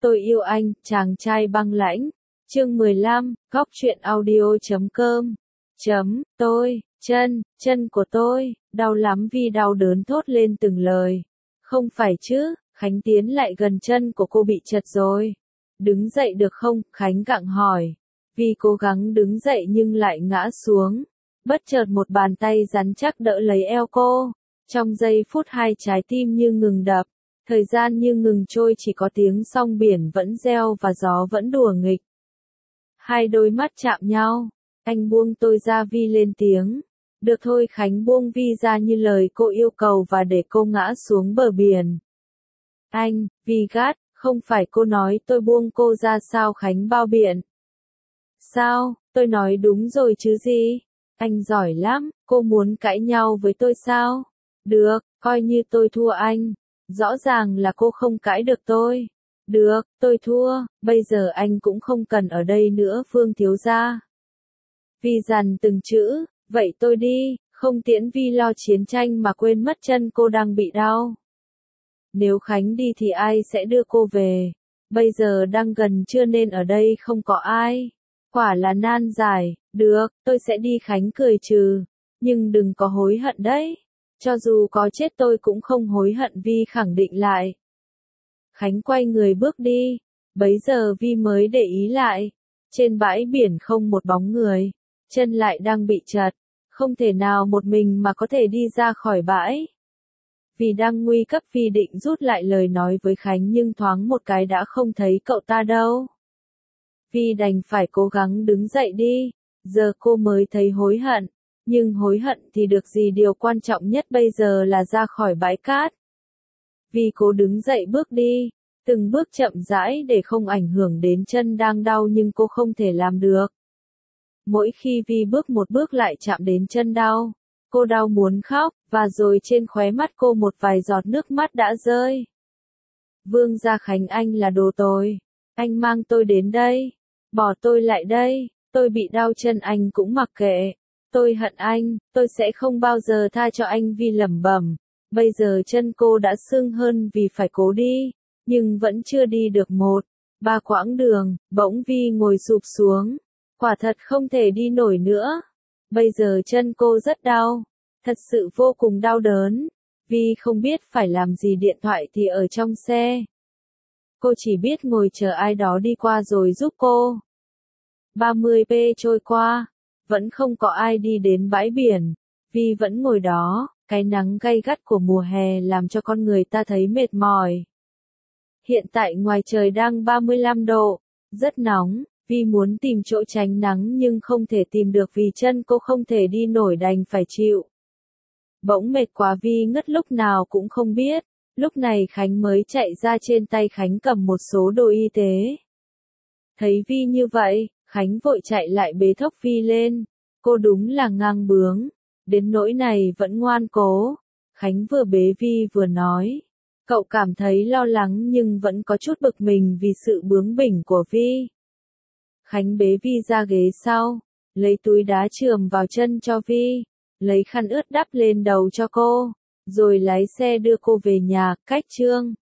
Tôi yêu anh, chàng trai băng lãnh. Chương 15, góc truyện audio.com. Tôi, chân của tôi, đau lắm vì đau đớn thốt lên từng lời. Không phải chứ, Khánh tiến lại gần chân của cô bị chật rồi. Đứng dậy được không, Khánh gặng hỏi. Vi cố gắng đứng dậy nhưng lại ngã xuống. Bất chợt một bàn tay rắn chắc đỡ lấy eo cô. Trong giây phút hai trái tim như ngừng đập. Thời gian như ngừng trôi, chỉ có tiếng sóng biển vẫn reo và gió vẫn đùa nghịch. Hai đôi mắt chạm nhau. Anh buông tôi ra, Vi lên tiếng. Được thôi, Khánh buông Vi ra như lời cô yêu cầu và để cô ngã xuống bờ biển. Anh, Vi gắt, không phải cô nói tôi buông cô ra sao? Khánh bao biện. Sao, tôi nói đúng rồi chứ gì? Anh giỏi lắm, cô muốn cãi nhau với tôi sao? Được, coi như tôi thua anh. Rõ ràng là cô không cãi được tôi. Được, tôi thua, bây giờ anh cũng không cần ở đây nữa Phương thiếu gia. Vi dằn từng chữ, vậy tôi đi, không tiễn Vi lo chiến tranh mà quên mất chân cô đang bị đau. Nếu Khánh đi thì ai sẽ đưa cô về? Bây giờ đang gần trưa nên ở đây không có ai. Quả là nan giải, được, tôi sẽ đi. Khánh cười trừ, nhưng đừng có hối hận đấy. Cho dù có chết tôi cũng không hối hận, Vi khẳng định lại. Khánh quay người bước đi, bấy giờ Vi mới để ý lại. Trên bãi biển không một bóng người, chân lại đang bị chật, không thể nào một mình mà có thể đi ra khỏi bãi. Vì đang nguy cấp, Vi định rút lại lời nói với Khánh nhưng thoáng một cái đã không thấy cậu ta đâu. Vi đành phải cố gắng đứng dậy đi, giờ cô mới thấy hối hận, nhưng hối hận thì được gì, điều quan trọng nhất bây giờ là ra khỏi bãi cát. Vi cố đứng dậy bước đi, từng bước chậm rãi để không ảnh hưởng đến chân đang đau nhưng cô không thể làm được. Mỗi khi Vi bước một bước lại chạm đến chân đau, cô đau muốn khóc, và rồi trên khóe mắt cô một vài giọt nước mắt đã rơi. Vương gia Khánh, anh là đồ tồi. Anh mang tôi đến đây, bỏ tôi lại đây, tôi bị đau chân anh cũng mặc kệ. Tôi hận anh, tôi sẽ không bao giờ tha cho anh. Vi lẩm bẩm. Bây giờ chân cô đã sưng hơn vì phải cố đi, nhưng vẫn chưa đi được một, ba quãng đường, bỗng Vi ngồi sụp xuống. Quả thật không thể đi nổi nữa. Bây giờ chân cô rất đau, thật sự vô cùng đau đớn. Vi không biết phải làm gì, điện thoại thì ở trong xe. Cô chỉ biết ngồi chờ ai đó đi qua rồi giúp cô. 30 phút trôi qua, vẫn không có ai đi đến bãi biển. Vi vẫn ngồi đó, cái nắng gay gắt của mùa hè làm cho con người ta thấy mệt mỏi. Hiện tại ngoài trời đang 35 độ, rất nóng. Vi muốn tìm chỗ tránh nắng nhưng không thể tìm được vì chân cô không thể đi nổi, đành phải chịu. Bỗng mệt quá, Vi ngất lúc nào cũng không biết. Lúc này Khánh mới chạy ra, trên tay Khánh cầm một số đồ y tế. Thấy Vi như vậy, Khánh vội chạy lại bế thốc Vi lên. Cô đúng là ngang bướng, đến nỗi này vẫn ngoan cố. Khánh vừa bế Vi vừa nói. Cậu cảm thấy lo lắng nhưng vẫn có chút bực mình vì sự bướng bỉnh của Vi. Khánh bế Vi ra ghế sau, lấy túi đá chườm vào chân cho Vi, lấy khăn ướt đắp lên đầu cho cô, rồi lái xe đưa cô về nhà. Cách Trương